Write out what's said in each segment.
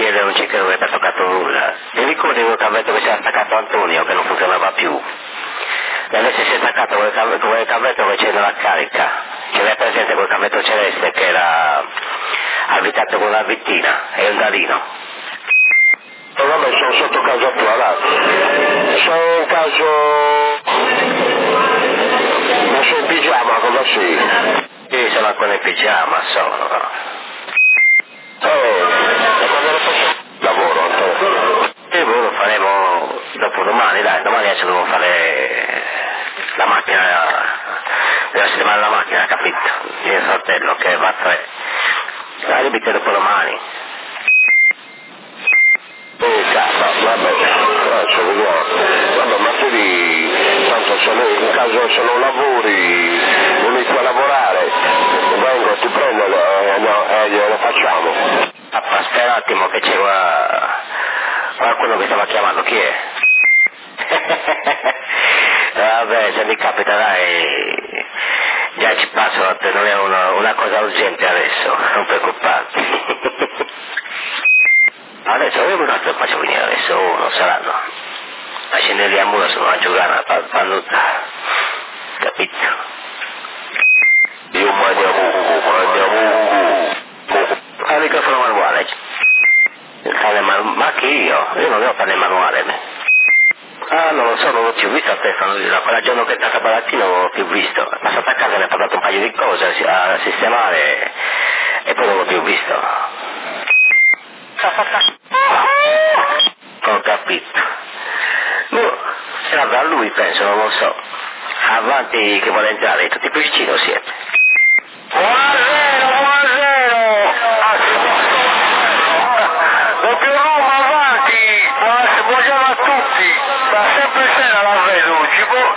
Michele non ci credo che ti ha toccato nulla. Ti ricordi quel cavetto che si era staccato Antonio che non funzionava più? E adesso si è staccato quel cavetto che c'è nella carica. Ce l'hai presente quel cavetto celeste che era abitato con una vittina e un dalino? E vabbè, sono sotto casa tua, dai. Sono in caso... Ma sei in pigiama, cosa sei? Sì, sono ancora in pigiama, sono. E quando lo faccio? Lavoro, Antonio. Sì, voi lo faremo dopo domani, dai, domani adesso devo fare la macchina, devo sistemare la macchina, capito? Il mio fratello che va a 3. La ribite dopo domani. Cazzo, vabbè, adesso vediamo. Vabbè, ma tu tanto in caso se non lavori, non inizi a lavorare, vengo, ti prendo e glielo facciamo. Aspetta un attimo che c'è qualcuno che stava chiamando, chi è? Vabbè, se mi capita dai, già ci passo, non è una cosa urgente adesso, non preoccuparti. Adesso avevo un altro faccio venire adesso, non saranno. A scendere a muro sono a giocare a pannuta, capito? Io mangiamo. Il microfono manuale. Ma che io non devo fare il manuale. Ah, non lo so, non l'ho più visto a Stefano, quella giorno che è stata a Barattino non l'ho più visto. È passato a casa, mi ha portato un paio di cose a sistemare e poi non l'ho più visto. Ho capito. No, sarà lui penso, non lo so. Avanti che vuole entrare, tutti più vicino siete. Buonasera! Doppio Roma avanti! Buongiorno a tutti! Ma sempre sera la vedo, ci può...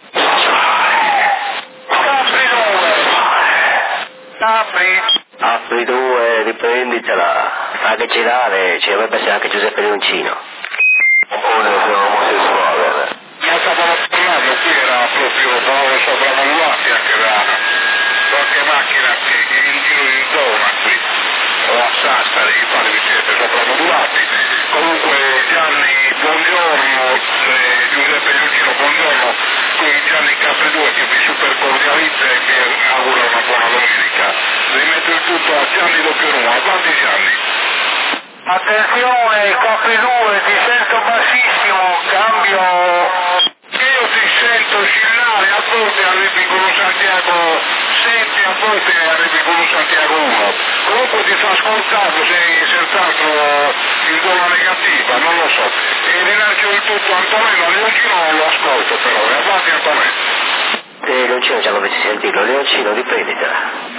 Apri 2, riprenditela. Fa che girare, ci dovrebbe essere anche Giuseppe Leoncino. Sono omosessuale. Ma stavamo parlando, qui era proprio sopravvaluati anche da qualche macchina che in giro in zona qui, o a Sassari, quali vi siete sopravvaluati. Comunque Gianni, buongiorno, Giuseppe Leoncino, buongiorno, qui Gianni Capri2 che vi super cordializza e vi augura una buona domenica. Rimetto il tutto a Gianni Doppio Roma, avanti Gianni. Attenzione, Capri2, ti sento bassissimo, cambio. Io ti sento oscillare, a volte arrivi con un Santiago 7, a volte arrivi con un Santiago 1. Comunque ti sto ascoltando, sei senz'altro in zona negativa, non lo so. E rilancio il tutto a Antonello, Leoncino non lo ascolto però, e avanti Antonello. Leoncino già dovessi sentirlo, Leoncino riprenditela.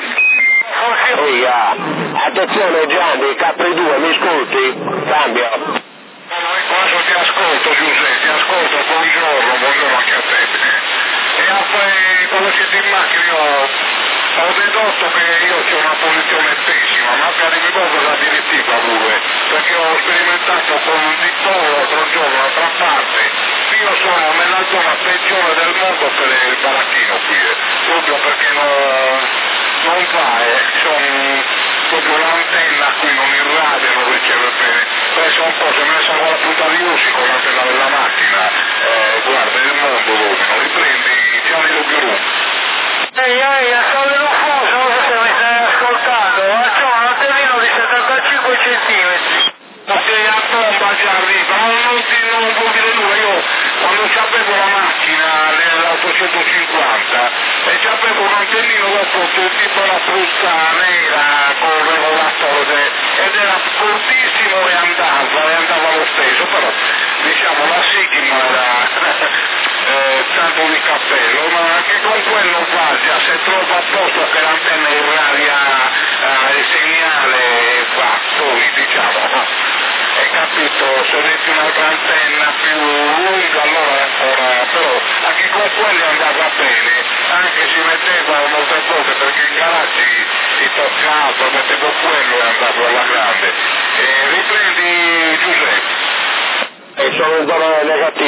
Attenzione Gianni, Capri2, mi ascolti? Cambio. Quando ti ascolto Giuseppe, ti ascolto, buongiorno anche a te. E poi quando siete in macchina ho dedotto che io ho una posizione pessima, ma per il ricordo la direttiva pure, perché ho sperimentato con un dittore l'altro giorno, d'altra parte, io sono nella zona peggiore del mondo per il baracchino qui, proprio perché non va, proprio l'antenna qui non irradia, non riceve bene. Pensa un po', se me ne salgo la punta di Ussi con l'antenna della macchina, guarda il mondo domino, riprendi Gianni Lo Più. Ehi, sono in uffuso, non so se mi stai ascoltando, c'ho un antennino di 75 centimetri. Perché a bomba già arriva, non vuol dire nulla, io quando ci avevo la macchina nell'850 e ci avevo un antennino dopo tipo la frusta nera con il regolatore ed era fortissimo e andava lo stesso, però diciamo la Sigma era tanto di cappello, ma anche con quello va già, se trova a posto che l'antenna irradia il segnale va, poi diciamo, hai capito, se metti un'altra antenna più lunga allora è ancora, però anche con quelli andava bene, anche si metteva molte cose perché in garaggi si toccava, mettevo quello e andavo alla grande. Riprendi Giuseppe. E sono in zona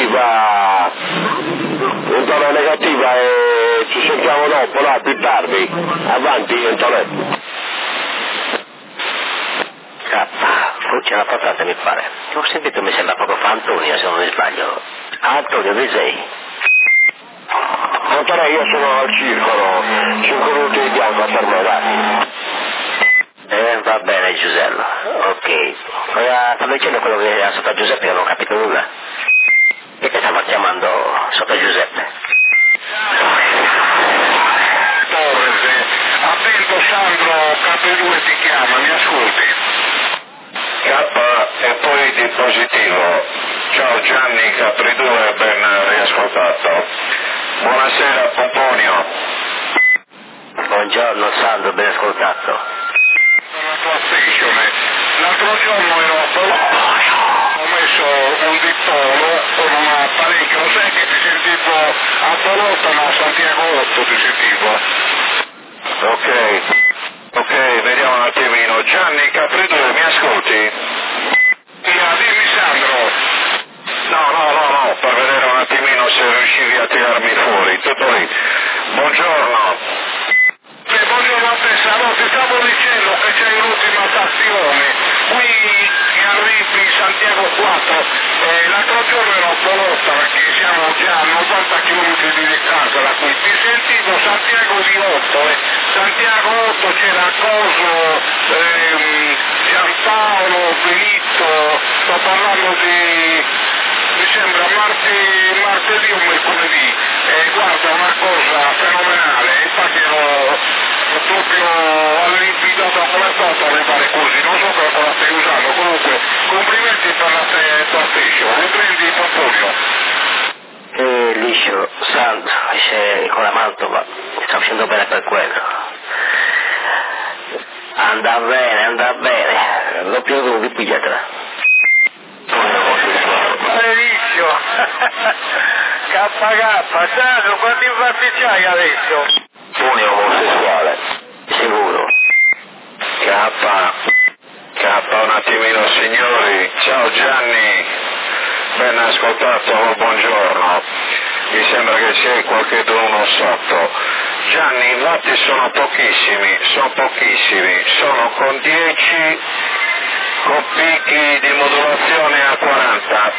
negativa e ci sentiamo dopo, là, più tardi. Avanti Antonello. c'è una portata mi pare. Ho sentito, mi sembra proprio fa Antonio, se non mi sbaglio. Antonio, dove sei? Montare, io sono al circolo, 5 minuti di bianco per me, dai. Va bene Giuseppe, ok. Stavo dicendo quello che era sotto Giuseppe, che non ho capito nulla. E che stava chiamando sotto Giuseppe? Torres, attento Sandro, K2 ti chiama, mi ascolti? K e poi di positivo. Ciao Gianni, Capri2, ben riascoltato. Buonasera Pomponio. Buongiorno Sandro, ben ascoltato. La tua station. L'altro giorno ero a Bologna, ho messo un dipolo con un apparecchio, lo sai che ti sentivo a Bologna, a Santiago 8 ti sentivo. Ok, vediamo un attimino. Gianni Capri2, mi ascolti? Dimmi Sandro. No, per vedere un attimino se riuscivi a tirarmi fuori, tutto lì. Buongiorno. Buongiorno a te, Saro, ti stavo dicendo che c'è l'ultima stazione, qui che arrivi Santiago 4, l'altro giorno ero a Bologna perché siamo già a 90 km di casa da qui, ti sentivo Santiago di 8, Santiago 8 c'era Coso, Giampaolo, Benito, sto parlando di, mi sembra martedì o mercoledì, guarda una cosa fenomenale, infatti ero proprio all'invitato come hai fatto ad arrivare così, non so che cosa stai usando, comunque complimenti per la tua station, riprendi Pomponio. Liscio, Sandro, esce con la Mantova, sta uscendo bene per quello. Anda bene, doppio tu, ripigliatela. Benissimo, KK, Sandro, quanti infatti c'hai adesso? Puni omosessuale, sicuro. K, un attimino signori, ciao Gianni, ben ascoltato, buongiorno, mi sembra che c'è qualcuno sotto. Gianni, i vatti sono pochissimi, sono con 10 con picchi di modulazione a 40.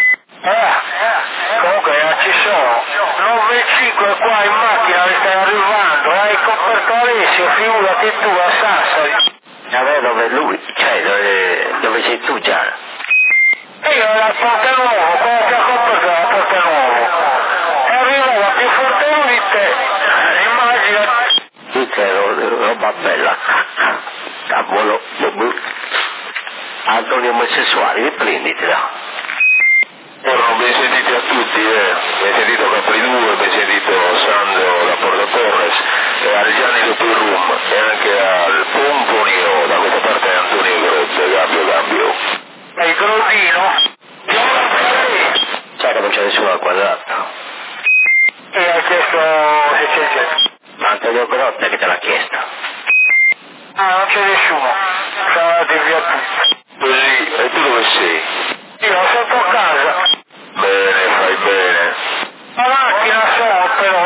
Comunque ci sono 9,5 qua in macchina che stai arrivando, hai coperto Alessio, figurati tu a Sassari. Dove lui, cioè dove sei tu già? Io ero a Porta Nuovo, quando ti ha coperto a Porta Nuovo. E arrivava più forte lui di te, immagina. Sì, che roba bella. Cavolo, Antonio omosessuale, riprenditela. Buongiorno, ben sentiti a tutti, ben sentito Capri2, ben sentito Sandro da Porto Torres, al Gianni Doppio Room e anche al Pomponio, da questa parte Antonio Grotte, cambio. E il Grottino? Sai che non c'è nessuno al quadrato. E ha chiesto se c'è. Ma Antonio Grotte che te l'ha chiesto. Non c'è nessuno, sono andati via tutti. Così, e tu dove sei? Io sotto casa. Bene, fai bene. La macchina sono però,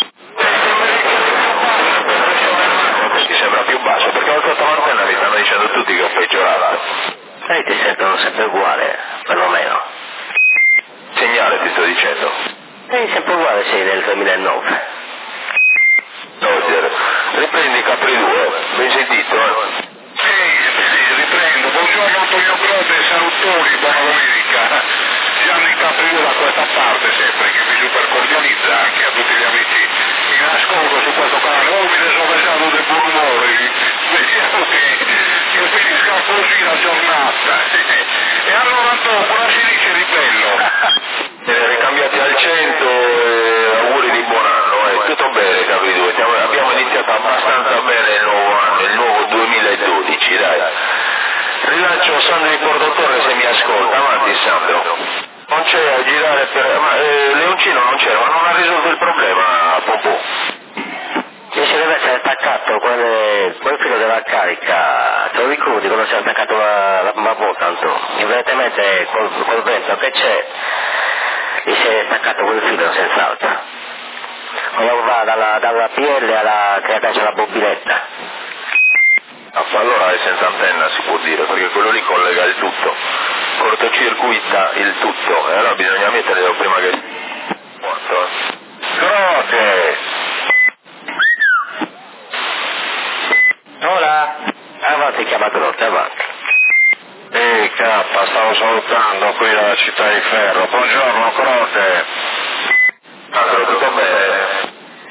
Ti sembra più basso, perché l'altra stamattina mi stanno dicendo tutti che ho peggiorato. Ti sentono sempre uguale, perlomeno. Segnale ti sto dicendo. Sempre uguale sei del 2009. Roger, riprendi Capri2, ben sentito, Sì, riprendo. Buongiorno Antonio Grotte, salutori, buona domenica. Gianni Capri2 da questa parte sempre, che vi super cordializza anche a tutti gli amici in ascolto su questo canale. Oh, mi ne sono pensato del buon umore, speriamo che finisca così la giornata. E allora Antonio, cosa si dice di bello? Ricambiati al 100 e auguri di buon anno, tutto bene Capri2, abbiamo iniziato abbastanza bene il nuovo anno, il nuovo 2012, dai. Rilancio Sandro di Porto Torre se mi ascolta, avanti Sandro. Non c'è a girare per... ma Leoncino non c'era, ma non ha risolto il problema, Popò. E ci deve essere attaccato quel filo della carica, te lo ricordi quando si è attaccato una volta, evidentemente col vento che c'è, gli si è attaccato quel filo senz'altro. Quando va dalla PL alla che adesso la bobinetta. Allora è senza antenna si può dire, perché quello lì collega il il tutto, cortocircuita il tutto, e allora bisogna metterlo prima che... morto, Croce! Ora? Avanti, chiama Croce, avanti. Ehi K, stavo salutando qui dalla città di ferro. Buongiorno Croce. Allora, tutto bene?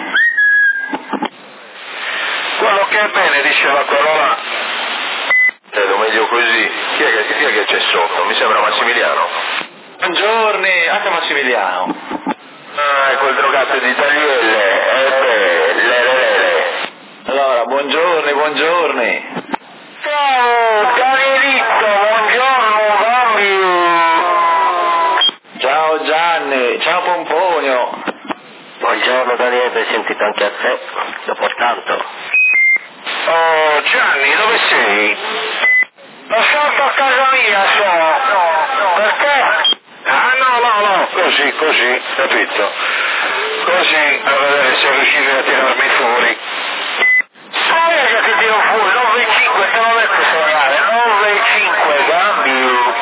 Quello che è bene, diceva quello là. Lo meglio così. Chi è che c'è sotto? Mi sembra Massimiliano. Buongiorno, anche Massimiliano. Ah, è quel drogato di Taglielle, lele. Allora, buongiorno. Ciao, Danielito, buongiorno, Bambio. Ciao Gianni, ciao Pomponio. Buongiorno Daniele, sentito anche a te, dopo tanto. Oh, Gianni, dove sei? Sotto a casa mia sono. Perché? Ah, no, così, capito? Così, a vedere se riuscite a tirarmi fuori. Sai che ti tiro fuori, 9,5, te l'ho detto suonare, 9,5, Gambio.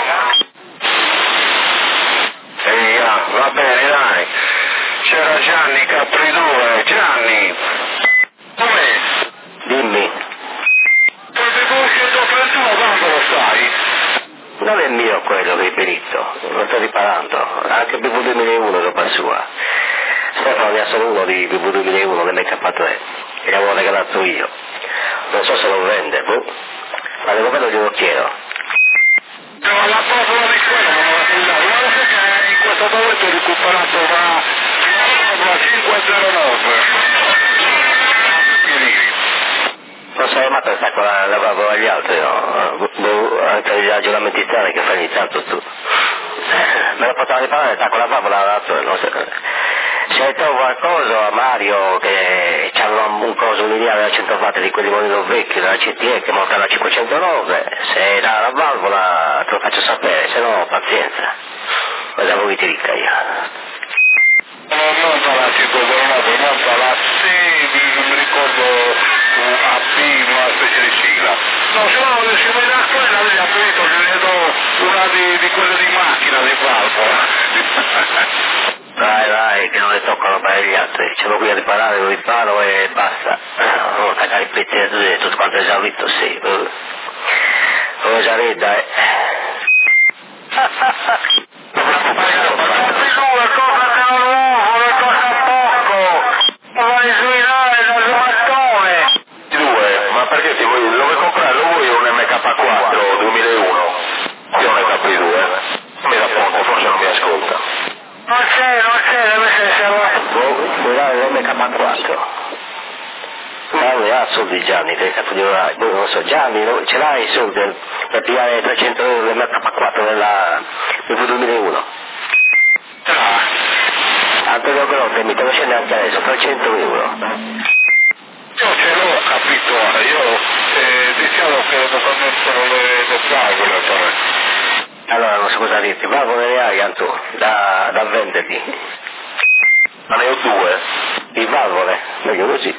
Ehi, va bene, dai. C'era Gianni Capri 2, Gianni. Com'è? Dimmi, Siete conosciuto per tu, quando lo sai? non è mio quello che è perito, lo sto riparando, anche BV 2001 roba sua. Stefano ne ha solo uno di BV 2001 dell'H3, che gli avevo regalato io. Non so se lo vende, ma devo vedere glielo chiedo. No, la parola di quello non me la scusate, guarda che in questo momento ho recuperato una 509. Non sai mai per stare con la valvola agli altri, no? Anche gli ragionamenti strani che fai ogni tanto tu. Me lo potrà riparare, sta con la valvola all'altro, non so. Se trovo qualcosa a Mario che c'aveva un coso lineare da 100 watt di quelli monito vecchi della CTE che monta da 509, se era la valvola te lo faccio sapere, se no pazienza. Cosa vuoi ti dica io? Non dalla 509, non dalla C, non mi ricordo AB, una specie di sigla. No, se no, se mi dà quella, lei ha capito che ne do una di quelle di macchina di valvola. Vai, che non le toccano per gli altri, ce l'ho qui a riparare, lo riparo e basta. Non attaccare i pezzi tutto quanto esaurito, sì. Cosa rida, Ma perché lo vuoi comprare? Lo vuoi un MK4 2001? Io un MK2? Mi dà punto, forse non mi ascolta. Non c'è, deve essere mi dai l'MK4. Ha soldi Gianni, non lo so, Gianni, ce l'hai i soldi per pigliare 300 euro dell'MK4 del 2001? Antonio Grotte, mi te lo scende anche adesso, 300 euro. Io ce l'ho capito, io diciamo che devo mettere le valvole poi. Allora non so cosa dirti, valvole ne hai Anto, da venderti. Ma ne ho due. Di valvole, meglio così.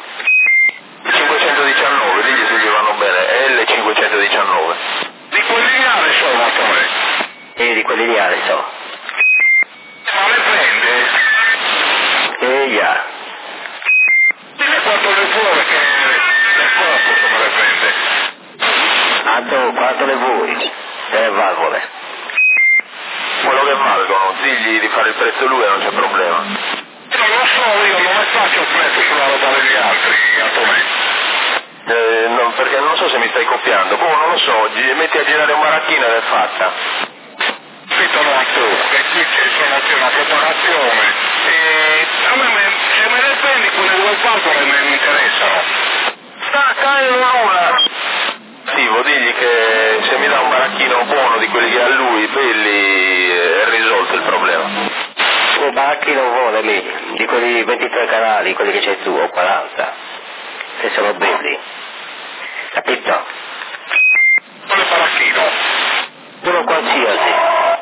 519, digli se gli vanno bene, L519. Di quelli lineari sono poi. E di quelli lineari so. Ma le prende? Ya. Dile quanto le vuole che le poco come le prende. Anto, quanto le vuoi? Valvole. Quello che valgono, digli di fare il prezzo lui e non c'è problema. Non lo so, io non faccio il prezzo sulla roba degli altri, Antonio. No, perché non so se mi stai copiando, non lo so, metti a girare un maracchino ed è fatta. Capito no, tu, che qui c'è una preparazione e a me se me ne prendi quelle due valvole mi interessano. Dai, una. Digli che se mi dà un baracchino buono di quelli che ha lui, belli, è risolto il problema. Un baracchino vuole di quelli 23 canali, quelli che c'hai tu, o 40, che sono belli. Capito? Quale baracchino? Uno qualsiasi.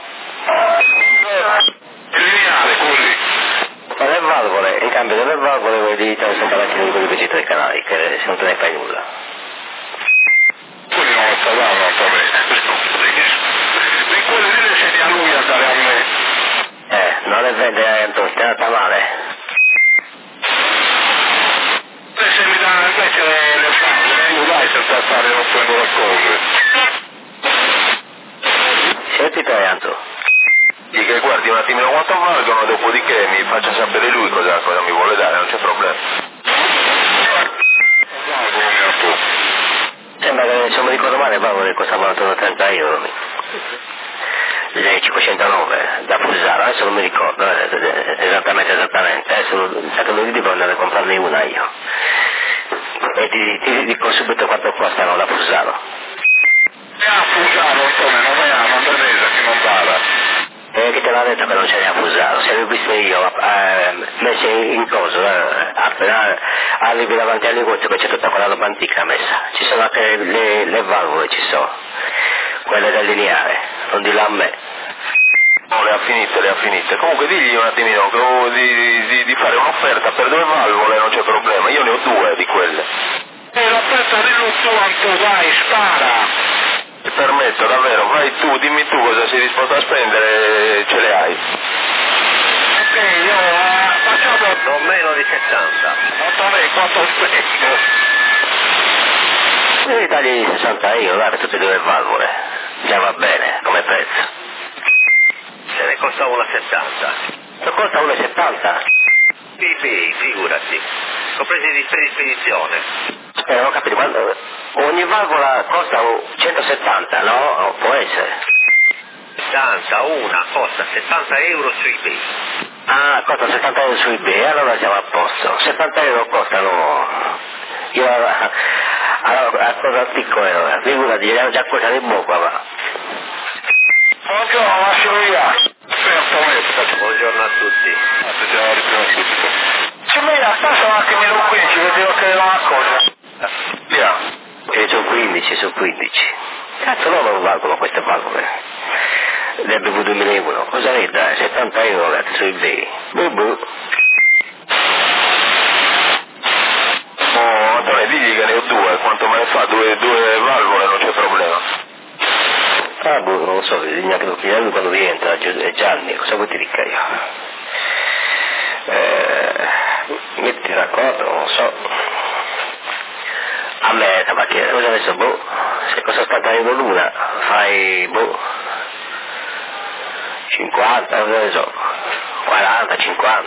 Il lineare, così. Ma le valvole, in cambio delle valvole vedi tanto baracchino di quelli 23 canali, che se non te ne fai nulla. Quelli non lo stavano a me. Senti, Antonio, ti è andata male? Se mi dà invece le fare, io dai senza fare non prendo le cose. Senti te, Antonio. Dì che guardi un attimino quanto valgono, dopodiché mi faccia sapere lui cosa mi vuole dare, non c'è problema. Sembra che se mi ricordo male valgono costavano attorno a 30 euro. Le 509 da Fusaro, adesso non mi ricordo esattamente, adesso sa che lui devo andare a comprarne una io. E ti dico subito quanto costano da Fusaro. A Fusaro, Antonio, non è a Mandanese che non vada. Che te l'ha detto che non ce n'è a Fusaro, se l'ho visto io, messa in coso, appena arrivi davanti al negozio che c'è tutta quella roba antica messa, ci sono anche le valvole, ci sono, quelle del lineare, non di là a me. No, le ha finite. Comunque digli un attimino di fare un'offerta per 2 valvole, non c'è problema, io ne ho 2 di quelle. L'offerta dillo tu, Antonio, dai, spara. Ti permetto, davvero, vai tu, dimmi tu cosa sei disposto a spendere, ce le hai. Ok, io facciamo Non meno di 70. Antonio, quanto spendo? Devi dargli 60 euro, dai, per tutte e 2 valvole, già va bene come prezzo. Se ne costa 1,70. Se costa 1,70? Sì, figurati. Compresi di spedizione. Non ho capito, quando ogni valvola costa 170, no? Può essere. 70, una costa 70 euro su eBay. Ah, costa 70 euro su eBay, allora siamo a posto. 70 euro costano. Io allora, a cosa piccolo, figurati, gli hanno già cosa di bocca, va. Buongiorno, lascio via. Buongiorno a tutti. Ci mira, sta un attimino qui, ci vedevo che era una cosa. Via. Sono 15. Cazzo, no, non valgono queste valvole. Del BV 2001, cosa ne dai? 70 euro ragazzi su eBay. Oh, Antonio, digli che ne ho 2, quanto me ne fa? 2 valvole, non c'è problema. Non lo so, neanche lo chiedermi quando rientra, Gianni, cosa vuoi ti dica io? Metti d'accordo, non lo so. A me, tabacchiere, cosa adesso, se cosa sta dando l'una, fai, 50, cosa ne so, 40, 50.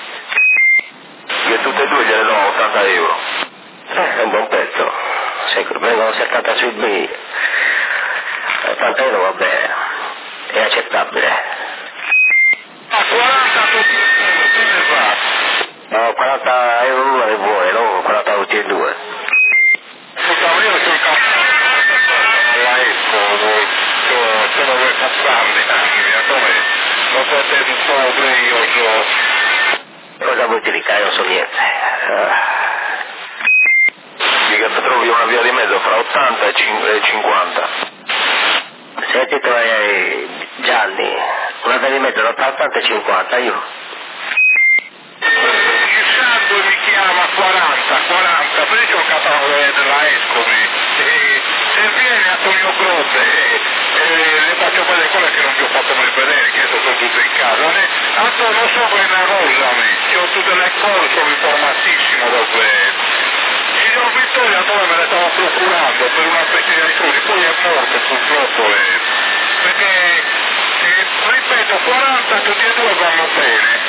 Io tutte e 2 gliele do 80 euro. È un buon pezzo, se vengono 70 su eBay, 80 euro va bene, è accettabile. A 40 tutti ne fa. No, 40 euro l'una le vuole, no? 40 tutti e 2. Io sono campato alla Expo, sono 4 anni, Antonio, non so se un po' brioso. Cosa vuoi dire? Non so niente. Dica che trovi una via di mezzo fra 80 e 50. Senti tu, Gianni, una via di mezzo tra 80 e 50, io. Il sangue mi chiama 40, per io sono capace della Escomi, e se viene Antonio Grotte le faccio vedere quelle che non vi ho fatto mai vedere, che sono tutte in casa. Antonio, non so bene rosami, io ho tutte le cose, sono informatissimo da questo. Signor Vittorio, Antonio me le stavo procurando per una specie di alcuni, poi è morto purtroppo, perché, ripeto, 40 tutti e 2 vanno bene.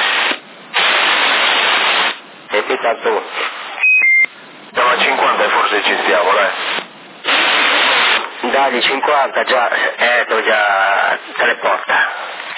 E qui tanto. Siamo a 50 e forse ci stiamo, dai. Dagli 50 già, già te le porta.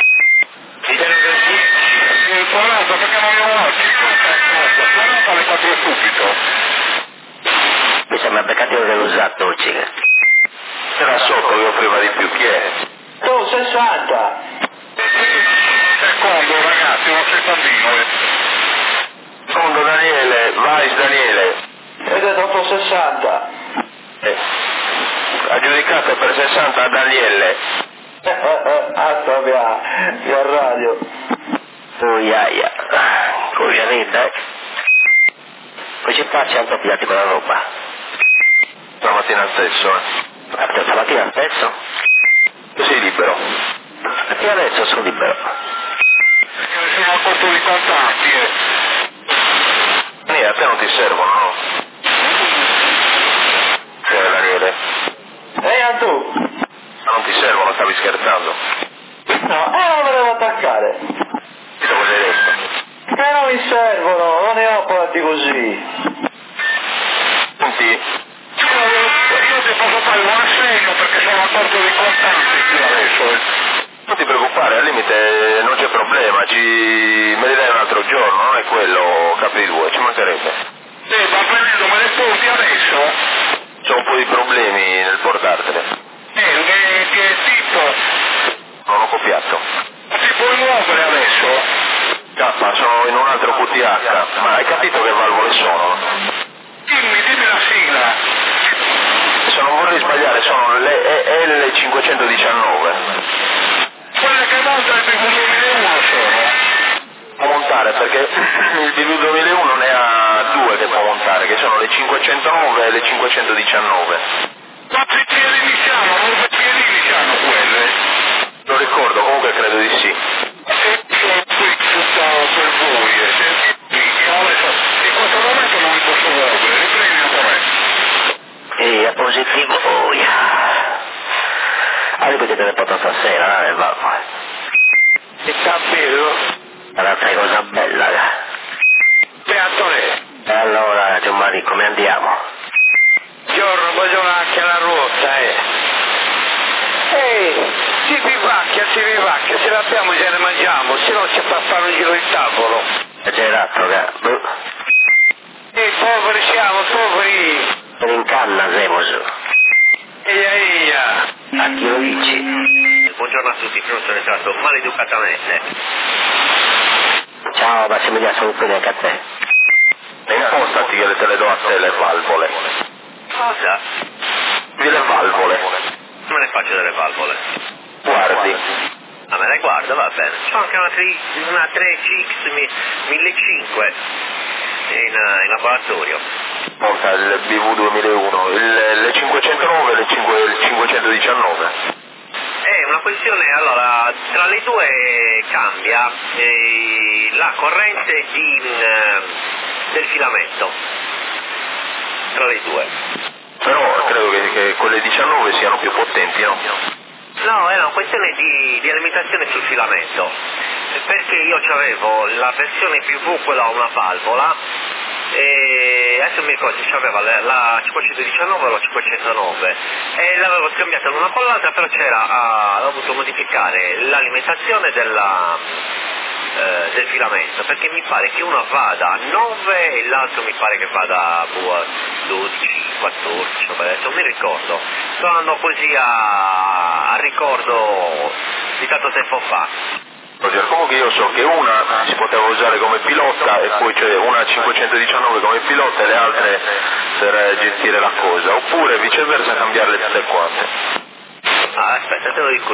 Il 40 perché non ne ho 50 le faccio subito. Mi sembra peccativo dell'usato oggi. Era sotto che offriva di più, chi è? Tu 60. Secondo ragazzi, un secondino. Secondo Daniele, vai Daniele. Ed è dopo 60. Aggiudicato per 60 a Daniele. Asta via radio. Oh, iaia. Coglianita, Poi ci faccia un po' piatti con la roba. Stamattina stesso, Stamattina stesso? Sei libero. Perché adesso sono libero. porto di contanti, A te non ti servono, no? Daniele. A tu? Ma non ti servono, stavi scherzando? No, non me devo attaccare. Cosa hai detto? Non mi servono, non ne ho fatti così. Senti, io ti posso fare un assegno perché sono a porto di contanti qui adesso, non ti preoccupare, al limite non c'è problema, me li dai un altro giorno, non è quello KP2, ci mancherebbe. Va bene, me le porti adesso? C'ho un po' di problemi nel portartele. Che tipo? Non ho copiato. Ti puoi muovere adesso? Ma sono in un altro QTH, ma hai capito che valvole sono? Dimmi la sigla. Se non vorrei sbagliare sono le L519. Quelle che monta il BV 2001 sono? Può montare perché il BV 2001 ne ha due che può montare, che sono le 509 e le 519. Ma se piedi iniziano, non piedi iniziano quelle? Lo ricordo, comunque credo di sì. E io qui tutto per voi, adesso in questo momento non mi posso muovere, riprendi un momento. È positivo, ripetete le foto stasera, valvole. E sta bello? Un'altra cosa bella, Beatone. E allora, Gianmarco, come andiamo? Giorno, buongiorno anche alla ruota, si vivacchia, se l'abbiamo già ne mangiamo, se no ci fa fare un giro di tavolo. Esagerato, Poveri siamo, poveri. in canna siamo su. Eia. A chi lo dici? Buongiorno a tutti, pronto entrato maleducatamente. Ciao, Massimiliano, sono qui anche a te. E impostati che te le do a te le valvole. Cosa? Le valvole. Me ne faccio delle valvole. Guardi. Ah, me le guardo, va bene. C'ho anche una 3CX 1500 in laboratorio. Monta il BV 2001, le 509 e le 519. È una questione, allora, tra le due cambia la corrente del filamento. Tra le due. Però credo che quelle 19 siano più potenti, no? No, è una questione di alimentazione sul filamento, perché io avevo la versione PV, quella a una valvola, e adesso mi ricordo se aveva la 519 o la 509 e l'avevo scambiata l'una con l'altra, però ho dovuto modificare l'alimentazione del filamento, perché mi pare che uno vada a 9 e l'altro mi pare che vada a 12, 14, adesso non mi ricordo, sto andando così a ricordo di tanto tempo fa. Roger, comunque io so che una si poteva usare come pilota e poi c'è una 519 come pilota e le altre per gestire la cosa, oppure viceversa cambiarle tutte quante. Aspetta, te lo dico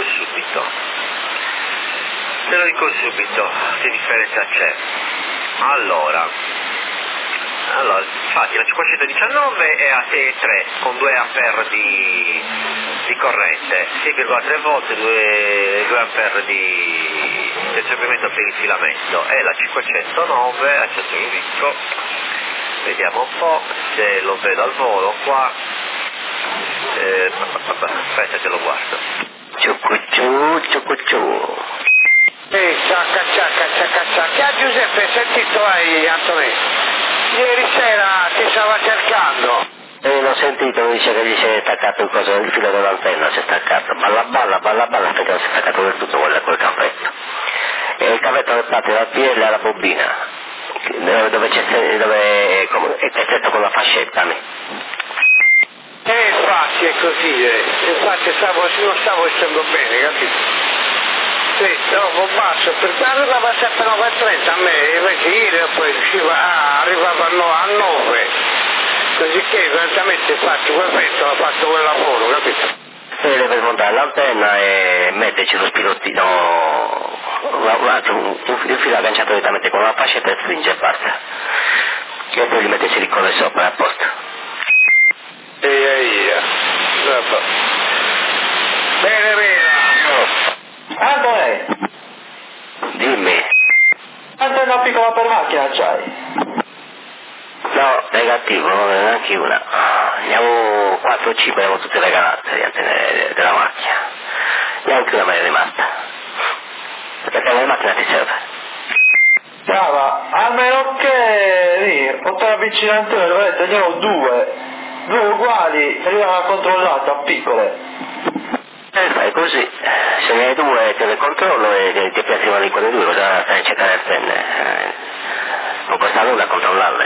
subito che differenza c'è. Allora, infatti la 519 è a 3 con 2 ampere di corrente, 6,3 volt, 2 ampere di assorbimento per il filamento, e la 509, adesso te lo dico, vediamo un po' se lo vedo al volo qua, aspetta che lo guardo. Ciuccucciù. Ciacca, Giuseppe, hai sentito Antonio? Ieri sera ti stava cercando. L'ho sentito, dice che gli si è staccato il filo dell'antenna, si è staccato, balla, perché non si è staccato del tutto quel cavetto. E il cavetto del parte dal PL alla bobina, dove è stretto con la fascetta. Infatti è così, infatti non stavo stando bene, capito? Sì, dopo basso, perché arrivava sempre a 9:30 a me, invece ieri poi arrivava a 9, così che evidentemente faccio quel pezzo, ho fatto quel lavoro, capito? E deve smontare l'antenna e metterci lo spirottino, un filo agganciato direttamente con la fascetta e stringe e basta. E poi gli mette il silicone sopra, a posto. Bene. Antonè, Dimmi. ma macchina c'hai? No, negativo, non è neanche una. Ne avevo 4 o 5, avevo tutte le carattere della macchina. Neanche una me ne è rimasta. Perché la macchina ti serve. Brava, almeno che lì, oltre all'avvicinatore, vedete, ne ho due uguali e una controllata, piccole. Fai così, se ne hai 2 te le controllo e ti piace una di quelle 2, cosa stai a cercare a prendere? Non costa nulla controllarle.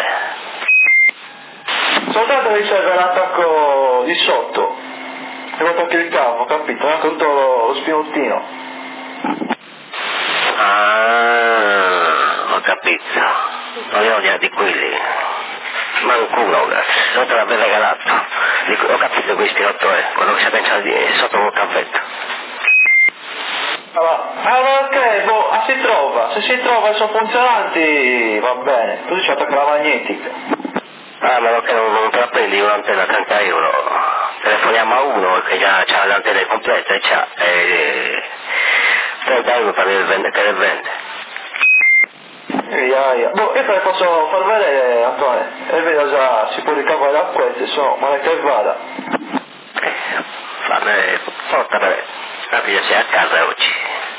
Soltanto mi serve l'attacco di sotto, devo toccare il cavo, capito? Anche tutto lo spinottino. Ah, ho capito. Non ne ho niente di quelli. Mancuno, non te l'avevo regalato. Ho capito quei spinottori, quello che si pensa sotto un cavetto. Allora ok, si trova, se si trova e sono funzionanti va bene, così ci attacca la magnetica. Ah, ma che non te la prendi un'antenna a 30 euro. Telefoniamo a uno che già ha le antenne complete e c'ha 30 euro per il vende. Io te le posso far vedere, Antonio, e vedo già si può ricavare da queste, ma che vada. Fammi, portamele, capito sei a casa oggi.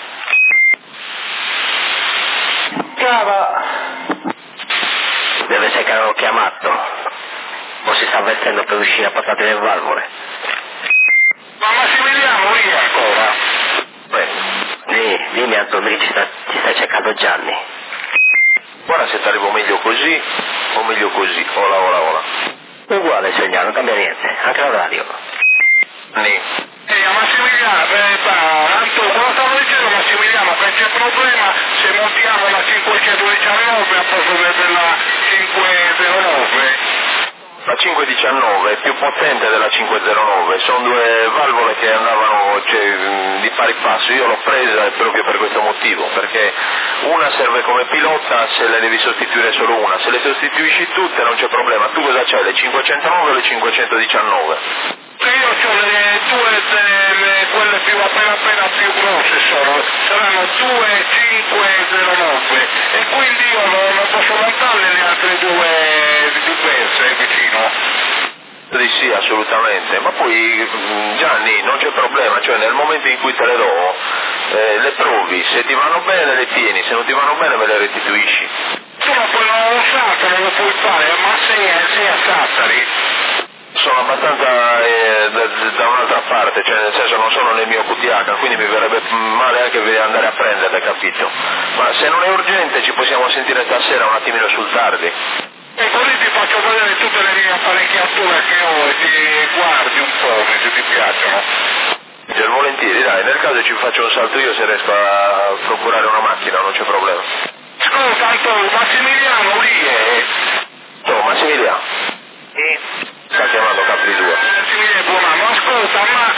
Cava! Deve essere che avevo chiamato, o si sta vestendo per uscire a portare le valvole. Ma Massimiliano lì ancora? Beh, dimmi Antonio, ci sta cercando Gianni. Guarda se ti arrivo meglio così o meglio così, ora. Uguale segnale, non cambia niente, anche la radio. Massimiliano, tanto cosa stavo dicendo Massimiliano, che c'è problema se montiamo la 519 a posto della 509. La 519 è più potente della 509, sono 2 valvole che andavano di pari passo, io l'ho presa proprio per questo motivo, perché una serve come pilota se le devi sostituire solo una, se le sostituisci tutte non c'è problema, tu cosa c'hai, le 509 o le 519? Io ho le due, quelle più appena più grosse saranno 2509 e quindi io non posso montarle le altre 2 diverse vicino. Sì, assolutamente, ma poi Gianni non c'è problema, cioè nel momento in cui te le do, le provi, se ti vanno bene le tieni, se non ti vanno bene me le restituisci. Tu ma poi non lo sa, non lo puoi fare, ma sei a Sassari. Sono abbastanza da un'altra parte, cioè nel senso non sono nel mio QTH, quindi mi verrebbe male anche andare a prenderle, capito? Ma se non è urgente ci possiamo sentire stasera un attimino sul tardi. E così ti faccio vedere tutte le mie apparecchiature che ho e ti guardi un po' se ti piacciono. Volentieri, dai, nel caso ci faccio un salto io se riesco a procurare una macchina, non c'è problema. Scusa Antonio, Massimiliano lì è... Oh, Massimiliano? Sì. Sta chiamando Capri 2. Massimiliano, buonanno, ascolta, ma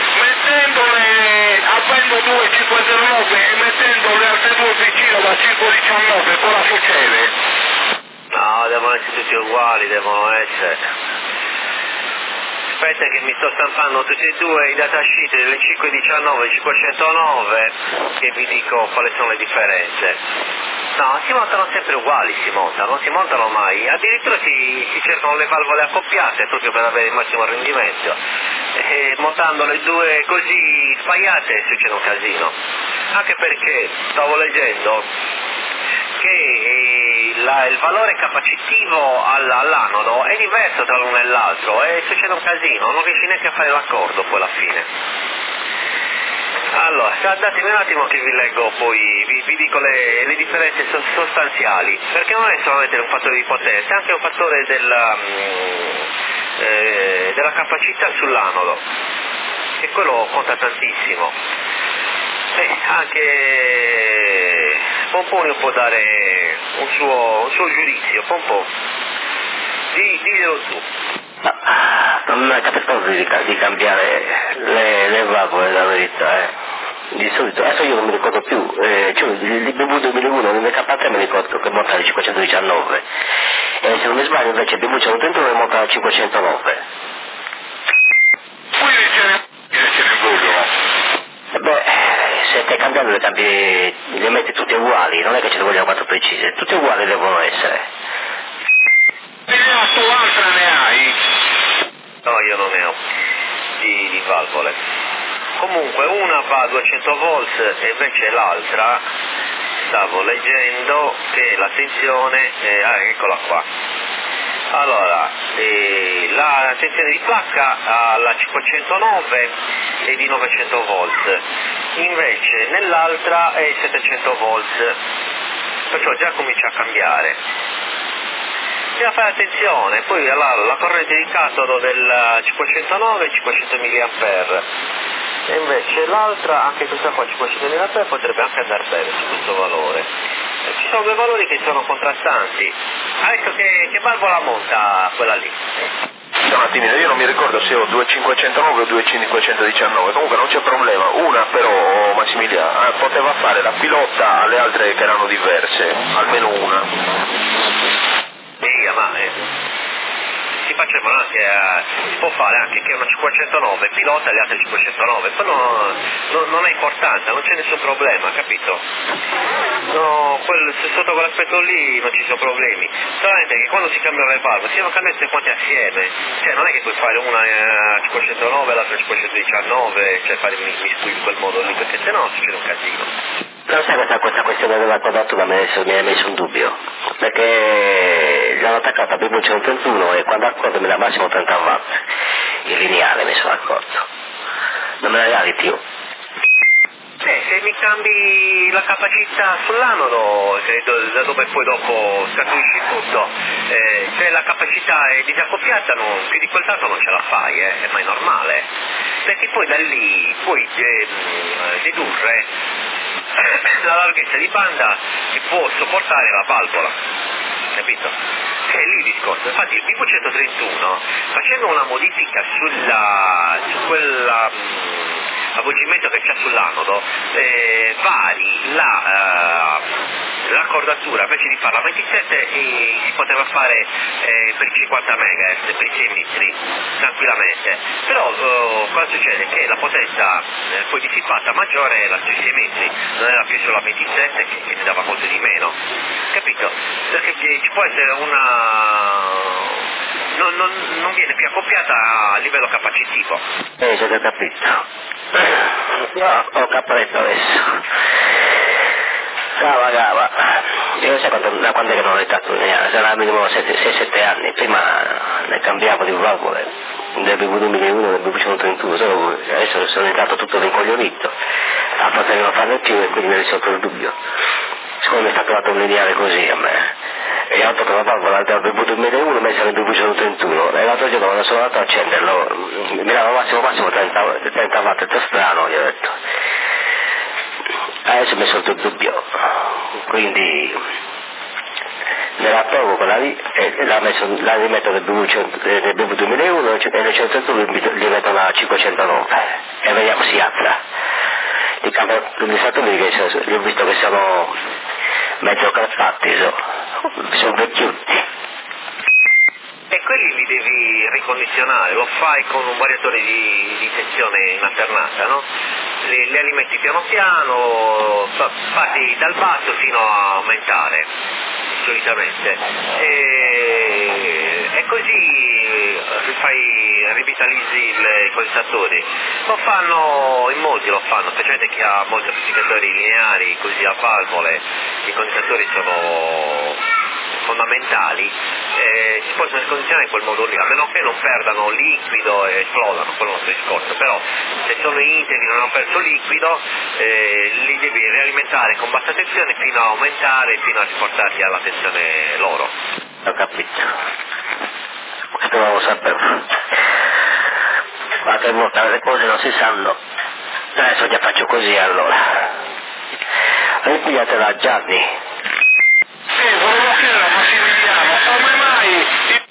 avendo 2 509 e mettendo le altre 2 vicino da 519, cosa succede? No, devono essere tutti uguali, devono essere. Aspetta che mi sto stampando tutti e 2 i datasheet delle 519 e 509 e vi dico quali sono le differenze. No, si montano sempre uguali, non si montano mai, addirittura si cercano le valvole accoppiate proprio per avere il massimo rendimento. E montando le 2 così sbagliate succede un casino. Anche perché stavo leggendo che il valore capacitivo all'anodo è diverso tra l'uno e l'altro e succede un casino, non riesci neanche a fare l'accordo poi alla fine. Allora, datemi un attimo che vi leggo, poi vi dico le differenze sostanziali, perché non è solamente un fattore di potenza, è anche un fattore della capacità sull'anodo, e quello conta tantissimo. Anche Pomponi può dare un suo giudizio. Pompò, diglielo tu. Non è capitato di cambiare le valvole, la verità, Di solito, adesso io non mi ricordo più, il BMW 2001 nel K3 mi ricordo che monta il 519, e se non mi sbaglio invece il BMW 131 è monta il 509. Quindi ce ne vogliono. Beh, se stai cambiando, le metti tutte uguali, non è che ce ne vogliamo 4 precise, tutte uguali devono essere. Tu altra ne hai? No, io non ne ho di valvole. Comunque una va a 200 volts e invece l'altra, stavo leggendo che la tensione, eccola qua. Allora, la tensione di placca alla 509 è di 900 volt, invece nell'altra è 700 volt, perciò già comincia a cambiare. Bisogna fare attenzione, poi la corrente di catodo del 509 è 500 mA, e invece l'altra, anche questa qua 500 mA, potrebbe anche andare bene su questo valore. Ci sono due valori che sono contrastanti. Adesso che valvola monta quella lì? Un attimino, io non mi ricordo se ho 2509 o 2519, comunque non c'è problema, una però Massimiliano poteva fare la pilota alle altre che erano diverse, almeno una. Ma si facevano anche, si può fare anche che una 509 pilota e le altre 509, però non ha importanza, non c'è nessun problema, capito? No, sotto quell'aspetto lì non ci sono problemi, solamente che quando si cambiano le valvole si devono cambiare tutte quante assieme, cioè non è che puoi fare una 509 e l'altra 519, cioè fare miscuri in quel modo lì, perché sennò succede un casino. Però sai questa questione della quadratura mi ha messo un dubbio, perché l'hanno attaccata a B131 e quando accordo me la massimo 30 watt, il lineare mi sono accorto, non me la regali più. Se mi cambi la capacità sull'anodo, da dove poi dopo scaturisci tutto, se la capacità è disaccoppiata più di quel tanto non ce la fai, ma è normale, perché poi da lì puoi dedurre la larghezza di banda che può sopportare la valvola, capito? È lì il discorso. Infatti il B131, facendo una modifica su quella avvolgimento che c'è sull'anodo, vari l'accordatura, invece di farla a 27 si poteva fare per 50 MHz, per i 6 metri, tranquillamente. Però cosa succede? Che la potenza poi dissipata maggiore era sui 6 metri, non era più solo a 27 che ne dava molto di meno, capito? Perché ci può essere non viene più accoppiata a livello capacitivo. Già ho capito. No, ho capito adesso. Cava. Io sai da quando è che non ho stato lineare, sarà minimo 6-7 anni, prima ne cambiavo di valvole, del B2001 e del B131, adesso sono entrato tutto rincoglionito, a forza di non farne più e quindi mi è risolto il dubbio. Siccome mi è stato dato un lineare così a me, e ho tolto la valvola dal B2001 messa nel B131 e l'altro giorno quando sono andato a accenderlo mi dava massimo 30 watt, è strano, gli ho detto. Adesso mi è sorto il dubbio, quindi me la provo quella lì e la rimetto nel B2001 e nel 131 gli metto una 509 e vediamo si apra. Gli satelliti che ho visto che sono mezzo calzati, sono vecchiotti. E quelli li devi ricondizionare, lo fai con un variatore di tensione in alternata, no? Li alimenti piano piano, parti dal basso fino a aumentare, solitamente. E così rivitalizzi i condensatori. Lo fanno, in molti lo fanno, specialmente chi ha molti amplificatori lineari, così a valvole, i condensatori sono fondamentali, si possono ricondizionare in quel modo lì, a meno che non perdano liquido e esplodano, quello è un altro discorso, però se sono integri non hanno perso liquido, li devi rialimentare con bassa tensione fino a aumentare, fino a riportarti alla tensione loro. Ho capito. Questo non lo sapevo. Qualche volta le cose non si sanno. Adesso già faccio così allora. Ripigliatela Gianni. Volevo chiedere a Massimiliano, come mai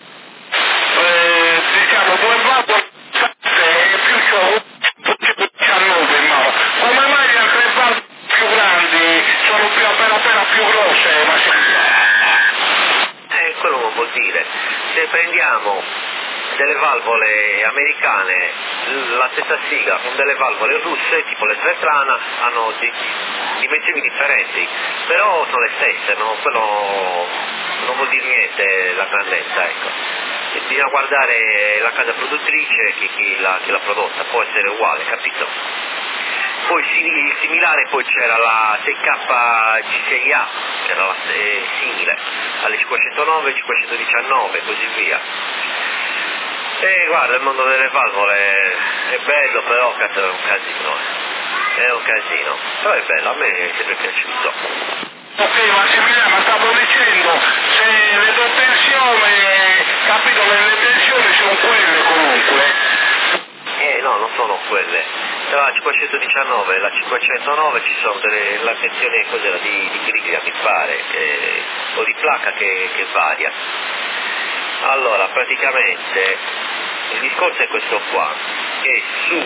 due valvole e più c'ho 19 in mano, come mai le altre valvole più grandi sono più appena più grosse, Massimiliano? Quello non vuol dire, se prendiamo delle valvole americane, la stessa sigla con delle valvole russe, tipo le Svetlana, hanno dimensioni differenti, però sono le stesse, no? Quello non vuol dire niente la grandezza, ecco. E bisogna guardare la casa produttrice, chi l'ha prodotta, può essere uguale, capito? Poi il similare, poi c'era la TKG6A, che era simile alle 509, 519 e così via. E guarda, il mondo delle valvole è bello, però cazzo è un casino, è un casino, però è bello, a me è sempre piaciuto. Ok, Massimiliano, stavo dicendo, se le due tensioni, capito, le tensioni sono quelle comunque. No, non sono quelle. Tra la 519 e la 509 ci sono la tensione cos'era, di griglia, mi pare, o di placca che varia. Allora, praticamente, il discorso è questo qua, che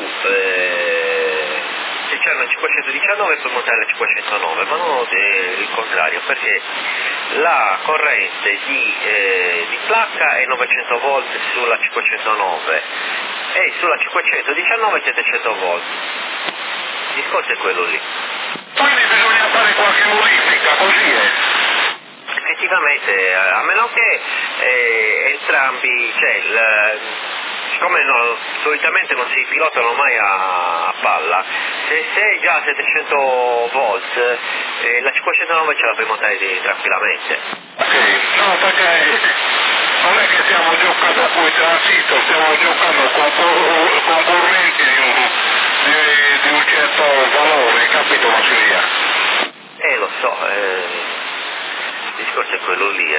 se c'è una 519 puoi montare la 509, ma non il contrario, perché la corrente di placca è 900 volt sulla 509 e sulla 519 700 volt. Il discorso è quello lì. Quindi bisogna fare qualche modifica, così è. Effettivamente, a meno che entrambi, siccome solitamente non si pilotano mai a palla, se sei già a 700 volt, la 509 ce la puoi montare tranquillamente. Sì, no, perché non è che stiamo giocando con il transito, stiamo giocando con correnti di un certo valore, capito Massimiliano? Lo so, il discorso è quello lì,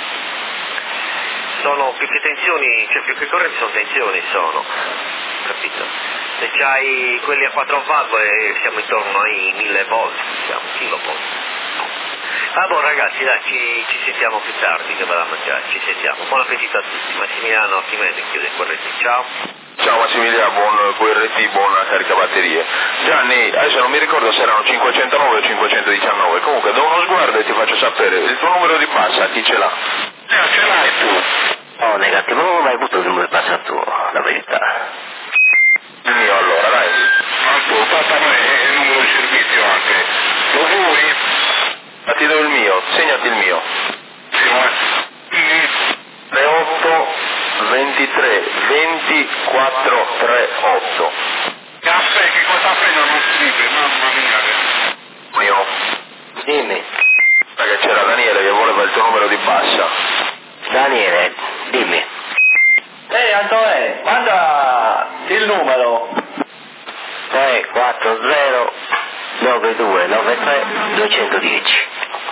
Sono più che tensioni, cioè più che correnti sono tensioni, capito? Se c'hai quelli a 4 valvole siamo intorno ai 1000 volt, siamo kilovolt. Ah buon ragazzi, dai, ci sentiamo più tardi che vado a mangiare, ci sentiamo. Buon appetito a tutti. Massimiliano Archimede chiude il corretto, ciao. Ciao Massimiliano, buon QRT, buona carica batterie. Gianni, adesso non mi ricordo se erano 509 o 519, comunque do uno sguardo e ti faccio sapere. Il tuo numero di passa, chi ce l'ha? Ce l'hai tu. Oh, negativo, non ho mai avuto il numero di passa tuo, la verità. Il mio allora, dai. Ma tu, fatta a me il numero di servizio anche. Lo vuoi? Ma ti do il mio, segnati il mio. Sì, ma... 38 23 20 438. Caffè, che cosa fai non scrive, mamma mia. Mio. Dimmi. Perché c'era Daniele che voleva il tuo numero di passa. Daniele, dimmi. Antonè, manda il numero. 340 9293 210.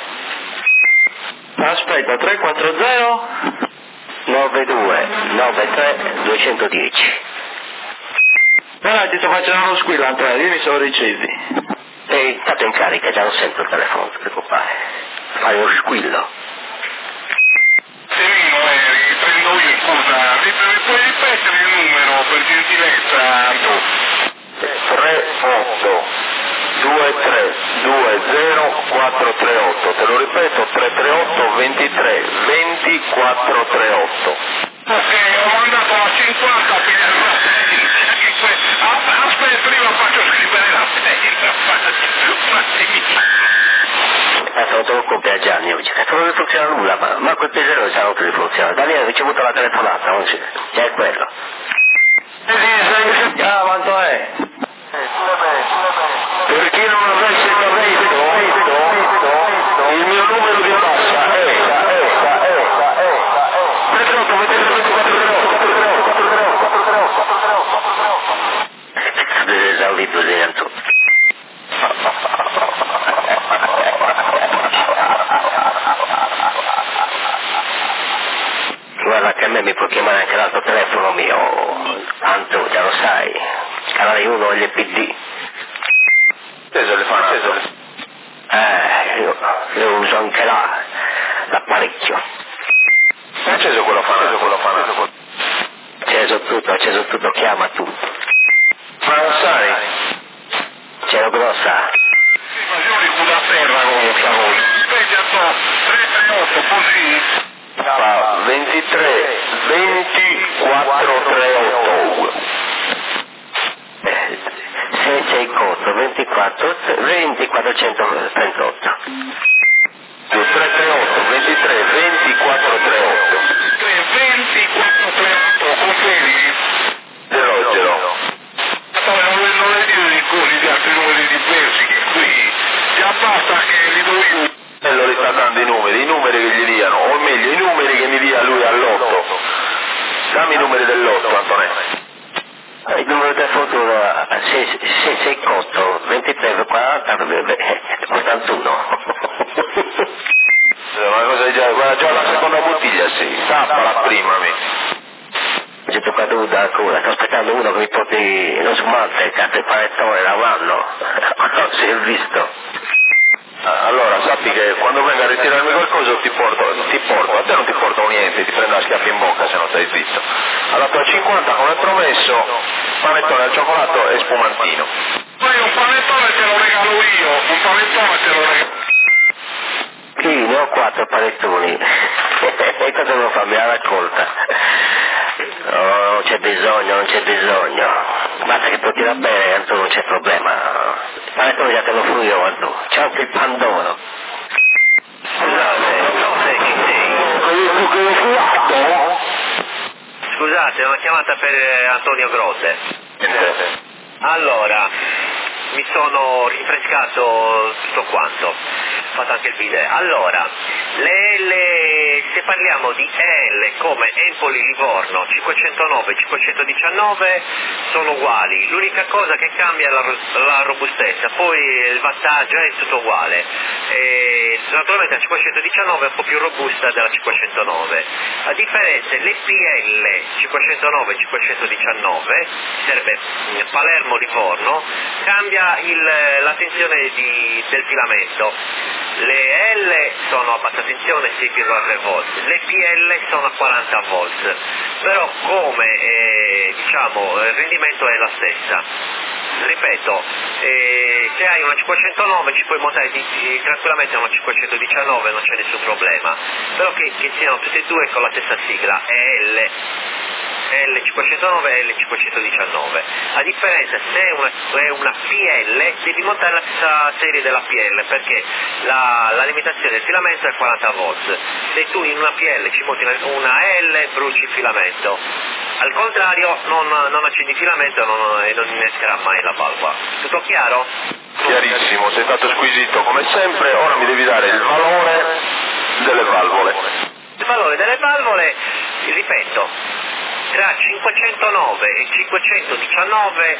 Aspetta, 340 9293 210. Dai, ti sto facendo uno squillo, Antonio, dimmi se lo ricevi. E stato in carica, già non sento il telefono, non ti preoccupare. Fai uno squillo. Serino, prendo io, scusa, puoi ripetere il numero per gentilezza, Anto? 38 23 20 438, te lo ripeto, 338 23 20 438. Ok, ho mandato a 50 per aspetta, prima faccio scrivere la Sono troppo a Gianni oggi, non funziona nulla, ma quel pesero sanno che funziona. Daniele ha ricevuto la telefonata, non c'è, è quello. Bravo, Antonè. Per chi non avesse capito, il mio numero di passa è 38 23 Esaurito dentro. Guarda che a me mi può chiamare anche l'altro telefono mio, Anto, già lo sai, canale 1 LPD. Io uso anche l'apparecchio. È acceso quello fanato. Acceso tutto, chiama tutto. Ma non sai? C'ero grossa. Ma io li da terra con lo salone. Vedi a 338 così. fa 23 20 438. 664 24 20 438. 338 23 20 438. 20 438, confermi? Zero. Non è dire di così di altri numeri diversi, che qui già basta che li do io. E lo sta dando i numeri che gli diano, o meglio i numeri che mi dia lui all'otto. Dammi i numeri dell'otto, Antonello. Il numero del futuro 664 23 40 81. Una cosa già la seconda bottiglia, sì, tappala prima me. C'è toccato da ancora, sto aspettando uno che mi porti lo smalto, il cazzo il panettone, la vanno. Non si è visto. Allora sappi che quando venga a ritirarmi qualcosa ti porto, a te non ti porto niente, ti prendo la schiaffa in bocca se non stai zitto. Alla tua 50 come promesso, panettone al cioccolato e spumantino. Poi un panettone te lo regalo io, un panettone te lo regalo. Sì, ne ho 4 panettoni. E cosa devo farmi la raccolta? Oh, non c'è bisogno. Basta che tu tira bene, Anto, non c'è problema. Il panettone già te lo fui io, Anto. C'è anche il pandoro. Scusate, una chiamata per Antonio Grotte. Allora, mi sono rinfrescato tutto quanto, ho fatto anche il video. Allora, se parliamo di L come Empoli-Livorno 509 519 sono uguali, l'unica cosa che cambia è la robustezza, poi il wattaggio è tutto uguale. Naturalmente la 519 è un po' più robusta della 509. A differenza l'EPL 509 519 serve Palermo-Livorno, cambia la tensione del filamento. Le L sono a bassa tensione 6,3 volt, le PL sono a 40 volt, però come il rendimento è la stessa. Ripeto, se hai una 509 ci puoi montare tranquillamente una 519, non c'è nessun problema, però che siano tutte e due con la stessa sigla, L509 e L519. A differenza, se è una PL devi montare la stessa serie della PL, perché la limitazione del filamento è 40 volt. Se tu in una PL ci monti una L bruci il filamento, al contrario non accendi il filamento e non innescherà mai la valvola. Tutto chiaro? Chiarissimo, sei stato squisito come sempre, ora mi devi dare il valore delle valvole. Il valore delle valvole, ripeto, tra 509 e 519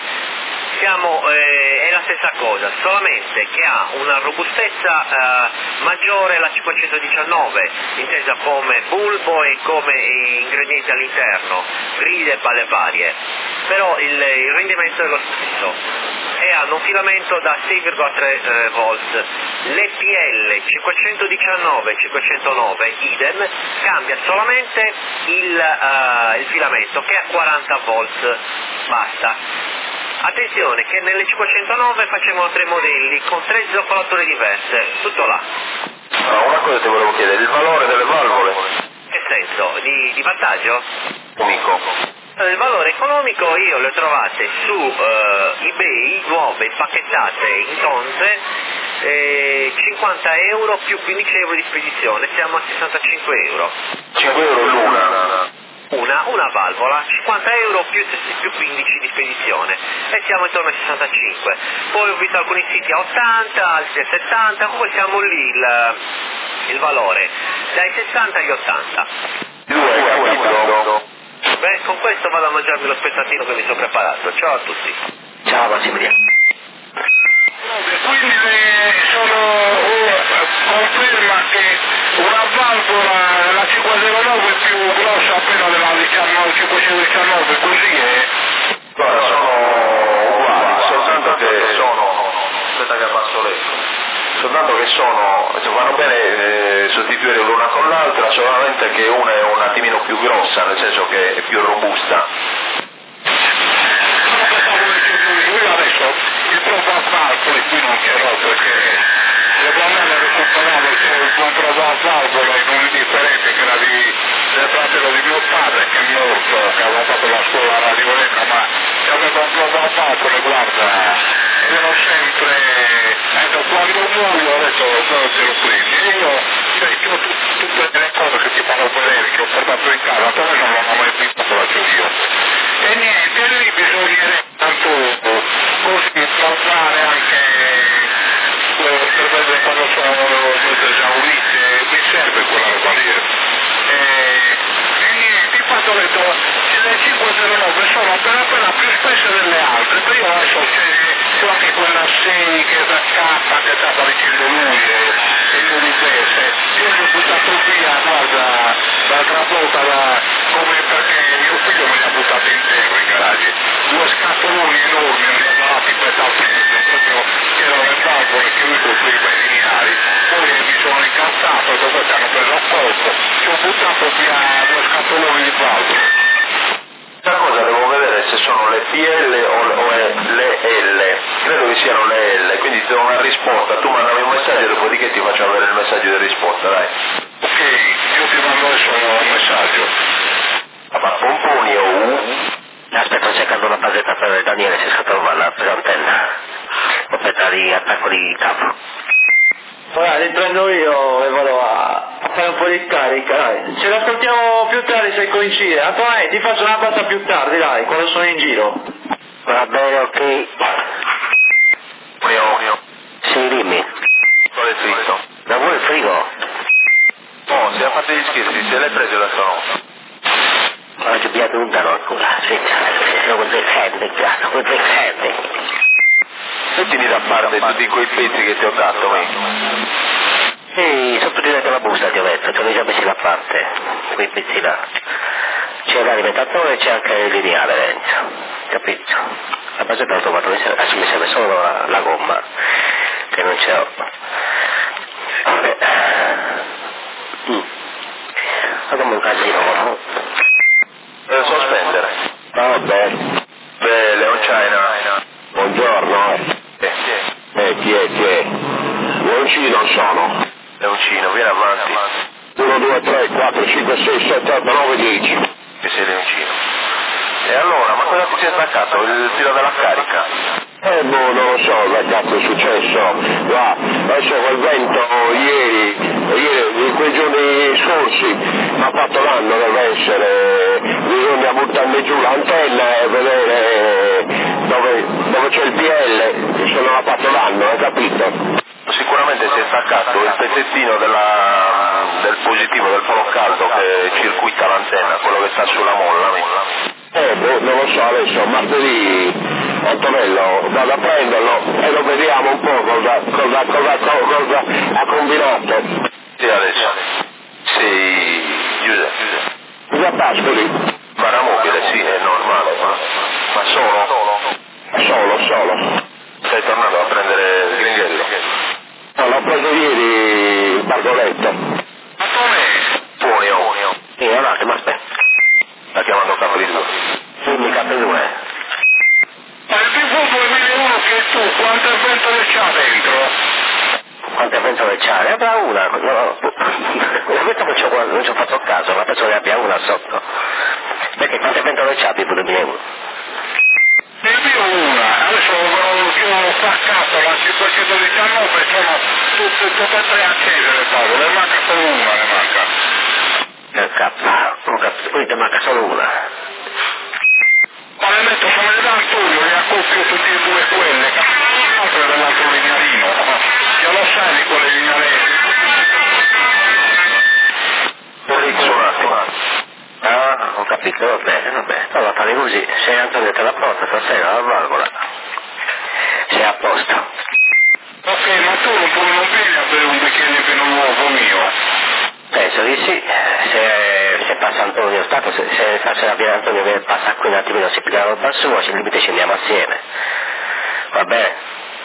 è la stessa cosa, solamente che ha una robustezza maggiore la 519, intesa come bulbo e come ingredienti all'interno, gride e palle varie, però il rendimento è lo stesso e hanno un filamento da 6,3 volt. L'EPL 519 509 idem, cambia solamente il filamento che è a 40 volt, basta. Attenzione che nelle 509 facevano 3 modelli con 3 zoccolature diverse, tutto là. Una cosa ti volevo chiedere, il valore delle valvole? Che senso? Di vantaggio? Economico. Il valore economico io le ho trovate su eBay, nuove, impacchettate in tonze, 50 euro più 15 euro di spedizione, siamo a 65 euro. 5 euro l'una? Una valvola, 50 euro più 15 di spedizione e siamo intorno ai 65. Poi ho visto alcuni siti a 80, altri a 70, comunque siamo lì il valore, dai 60 agli 80. Beh, con questo vado a mangiarmi lo spezzatino che mi sono preparato. Ciao a tutti. Ciao Massimiliano. Quindi conferma che una valvola, la 509 è più grossa appena della 519, così è? Allora, sono uguali, soltanto che vanno bene sostituire l'una con l'altra, solamente che una è un attimino più grossa, nel senso che è più robusta. Io adesso il provo a valvola e qui non chiaro perché le bambine recuperato il controllo a valvola in un indifferente che era del fratello di mio padre che è morto, che aveva fatto la scuola a Radio Lenta, ma che aveva un globo facile, guarda, ero sempre, quando muoio adesso non te lo prendi, e io, ho tutte le cose che ti fanno vedere, che ho portato in casa, poi non l'ho mai visto, lo faccio io. E niente, lì bisognerebbe tanto così provare anche per vedere quando sono esaurite, mi serve quella roba lì. E niente, infatti ho detto che le 509 sono per più spesse delle altre, però io adesso c'è anche quella 6 che è da K che stava dicendo lui e io di queste, io li ho buttato via, guarda, l'altra volta come perché mio figlio me li ha buttati in terra in garage, 2 scatoloni enormi, li ha dati petalmente, proprio che erano le valvole che lui costruiva i lineari, poi mi sono incazzato dove ci hanno preso a colpo, ci ho buttato via 2 scatoloni di valvole. Una cosa devo vedere se sono le PL o le L, credo che siano le L, quindi ti do una risposta, tu mandami un messaggio e dopodiché ti faccio avere il messaggio di risposta, dai. Ok, io ti mando adesso un messaggio. Ma pomponi o Aspetta, sto cercando una basetta per Daniele, si è trovata per l'antenna. Aspetta di attacco di capo. Ora riprendo io e vado a fare un po' di carica, dai. Ce l'ascoltiamo più tardi se coincide. Antonio, ti faccio una cosa più tardi, dai, quando sono in giro. Va bene, ok. Sì, dimmi. Qual è il fritto? Ma vuoi il frigo? Oh, si è fatto gli scherzi, se l'hai preso la stanotte. Ma ci abbiamo lontano ancora, aspetta, sono con 3 centi, grazie, con 3 centi. Mettimi da parte tutti quei pezzi che ti ho dato, me. Sì, sotto diretto la busta ti ho detto, te li ho già messi da parte, quei pezzi là. C'è l'alimentatore e c'è anche il lineare dentro, capito? La basetta l'ho trovato, adesso mi serve solo la gomma, che non ce l'ho. Ma come un casino, no? Devo sospendere. Vabbè. Beh, Leon China. Buongiorno. Chi è? Leoncino sono. Leoncino, vieni avanti. 1, 2, 3, 4, 5, 6, 7, 8, 9, 10. Che sei Leoncino. E allora, ma cosa ti sei staccato? Il filo della carica? Non lo so che cazzo è successo. Va, adesso quel vento ieri, in quei giorni scorsi, mi ha fatto l'anno deve essere, bisogna buttarmi giù l'antenna e vedere dove c'è il PL, se non ha fatto l'anno, hai capito? Sicuramente si è staccato il pezzettino del positivo, del polo caldo che circuita l'antenna, quello che sta sulla molla. Non lo so adesso, martedì Antonello vado a prenderlo e lo vediamo un po' cosa ha combinato. Sì, adesso. Sì, Giuseppe. Cosa Pascoli? Paramobile, sì, è normale. Ma solo? Stai tornando a prendere il gringhello? No, l'ho preso ieri il Bargoletto. Buoni. Sì, un attimo, aspetta. Sta chiamando capo di due. Dimmi capo 2. Ma il TV 2001 che tu, quante pentole c'ha dentro? Quante pentole c'ha? Ne avrà una. No. Questo non ci ho fatto caso, ma penso che ne abbia una sotto. Perché quante pentole c'ha tipo 2001? Nel mio una, adesso che ho staccato la 519 sono tutte e 3 accese le tavole, ne manca solo una, ne manca. Ho capito, quindi te manca solo una. Ma le metto come le da Antonio, le accoppio tutte e 2 quelle, l'altro è dell'altro linearino, che lo sai di quelle linearine. Un attimo. Ah, ho capito, va bene. Allora fare così, sei Antonio te la porta stasera la valvola. Sei a posto. Ok, ma tu non vieni a bere un bicchiere di vino nuovo mio? Penso di sì, se passa Antonio Stato, se passa la via Antonio che passa qui un attimino, si piglia la roba sua, al limite scendiamo assieme. Va bene?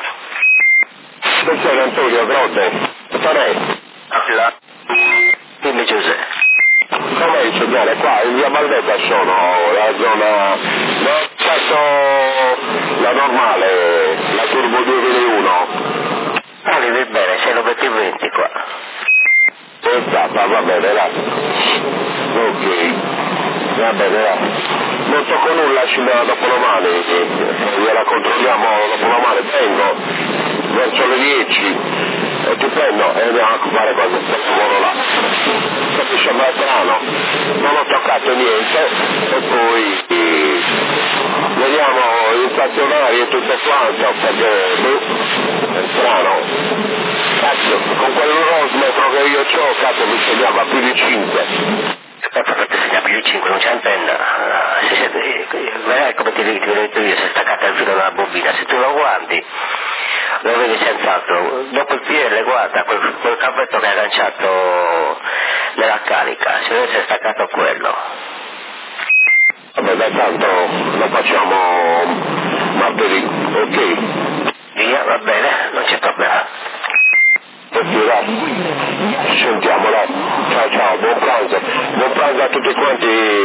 Dove sei Antonio, Grode? Torre? Là. Dimmi Giuseppe. Com'è il segnale qua? In via Valdetta sono, la zona... No, faccio la normale, la Turbo 2001. Ah, li vedi bene, c'è l'20 qua. Va bene, grazie. Ok, va bene, va. Non tocco nulla dopo domani, gliela controlliamo dopo domani, vengo verso le 10 e ti prendo e andiamo a fare quel lavoro là. Capisci, ma è strano, non ho toccato niente e poi vediamo i stazionari e tutto quanto perché è strano. Cazzo, con quell'orosmetro che io ho, cazzo mi segnava più di 5. Perché segna più di 5, non c'è antenna. Vedrai come ti ho detto io, se è staccata il filo dalla bobina, se tu lo guardi lo vedi senz'altro. Dopo il PL guarda quel cavetto che ha lanciato nella carica, se deve essere staccato quello. Vabbè, da tanto lo facciamo martedì, ok? Via, va bene, non c'è problema. Ok, va. Ci sentiamo, dai. Ciao ciao, buon pranzo a tutti quanti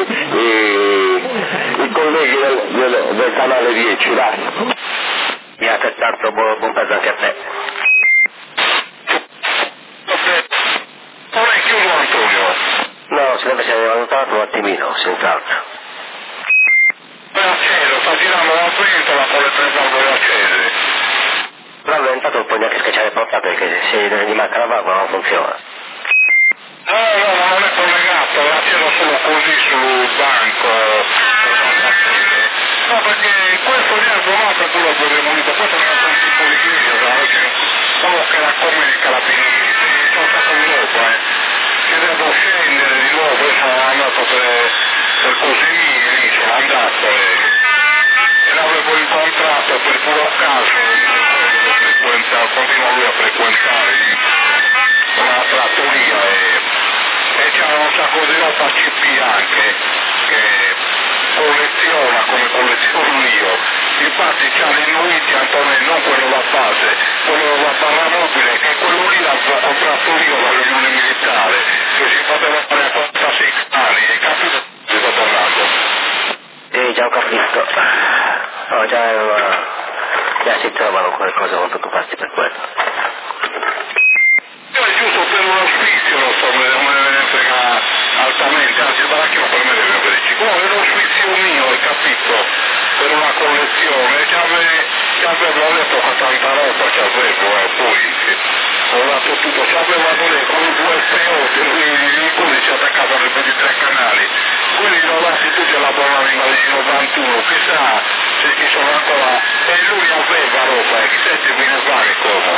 i colleghi del canale 10, dai. Mi altrettanto buon pranzo anche a te. Non è chiuso Antonio? No, si deve essere valutato un attimino, senz'altro. È acceso, sta girando la pentola con le 3 valvole accese. Però non è entrato un po' neanche schiacciare il portato perché se gli manca la valvola non funziona. No, non è collegato, è acceso solo così sul banco. No, perché questo lì è argomento tu lo puoi demolire, questo non è un tipo di video, solo che la come i carabinieri, sono stato di dopo, che devo scendere di nuovo, io sono andato per cose mie, sono andato e l'avevo incontrato per puro caso, continua lui a frequentare una trattoria e c'era un sacco di roba CP anche, che colleziona come colleziono io, infatti c'ha l'inuiti Antonello, non quello da base, quello da barra mobile, che quello lì l'ho comprato io dall'Unione Militare, che si poteva fare a 46 canali, hai capito di sto parlando? Già ho capito. No, già si trovano qualcosa, non preoccuparti per quello. Io è giusto per uno sfizio, non so, non me ne frega altamente, anzi il baracchino per me deve averci. Comunque è uno sfizio mio, hai capito? Per una collezione, c'avevo detto che tanta roba, poi ho dato tutto, c'avevo con i due FO, quelli si attaccavano ai 23 canali, quelli li ho dati tutti alla buona lingua del 91, chissà se ci sono ancora, e lui aveva roba, e chissà se me ne vale come.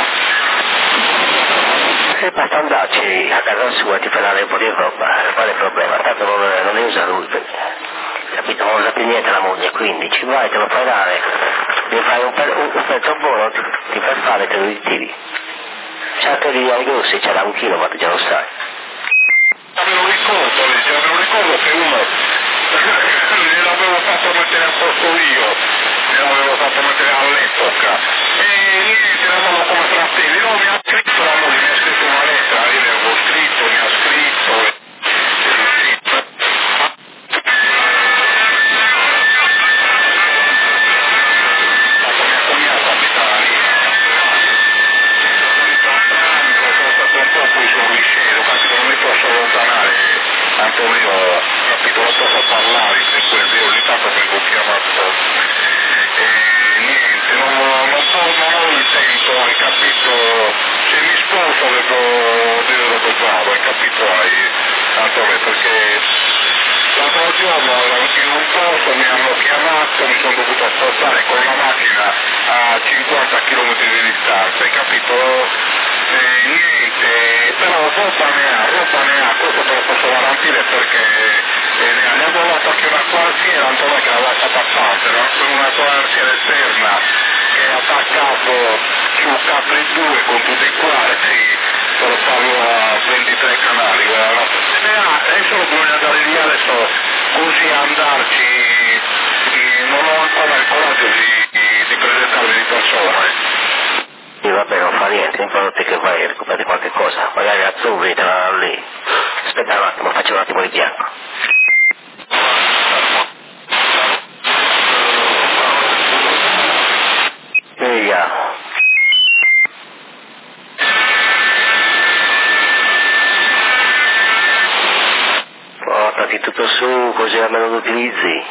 E basta andarci a casa sua e ti fare un po' di roba, quale problema? Tanto non ne usa lui, capito? Non usa più niente la moglie, quindi ci vai, te lo fai dare, mi fai un pezzo buono, ti fai fare, te lo ritiri. C'è anche di grossi, c'era 1 kilowatt, già lo sai. Me lo ricordo che uno gliel'avevo fatto mettere a posto io, gliel'avevo fatto mettere all'epoca e niente, eravamo come fratelli, no, mi ha scritto la moglie, mi ha scritto una lettera, io le avevo scritto, mi ha scritto mia cognata abitava lì, sono stato un po' qui sul riscelo, capito, non mi posso allontanare, Antonio, capito, non posso parlare in quel video, ogni tanto vengo chiamato e niente, non ho il tempo, hai capito, se mi sposo devo dire dopo bravo, hai capito, Antonio, perché l'altro giorno ero in un posto, mi hanno chiamato, mi sono dovuto spostare con la macchina a 50 km di distanza, hai capito? Niente, però roba ne ha, questo te lo posso garantire perché ne abbiamo dato anche una quartiera, Antonio che l'aveva fatta parte, una quartiera esterna che è attaccato su Capri 2 con tutti i quarti per farlo a 23 canali, adesso bisogna andare lì adesso così andarci, non ho ancora il coraggio di presentarmi di persona. Sì, vabbè, non fa niente, importa che vai a recuperare qualche cosa, magari azzurri te la danno lì. Aspetta un attimo, faccio un attimo di bianco. Via. Portati metto su così almeno lo utilizzi.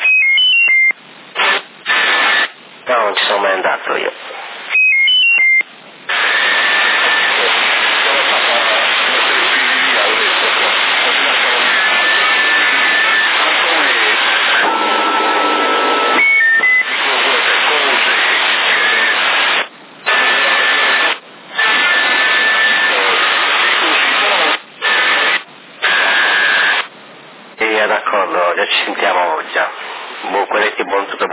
No, non ci sono mai andato io. D'accordo, già ci sentiamo già. Buon tutto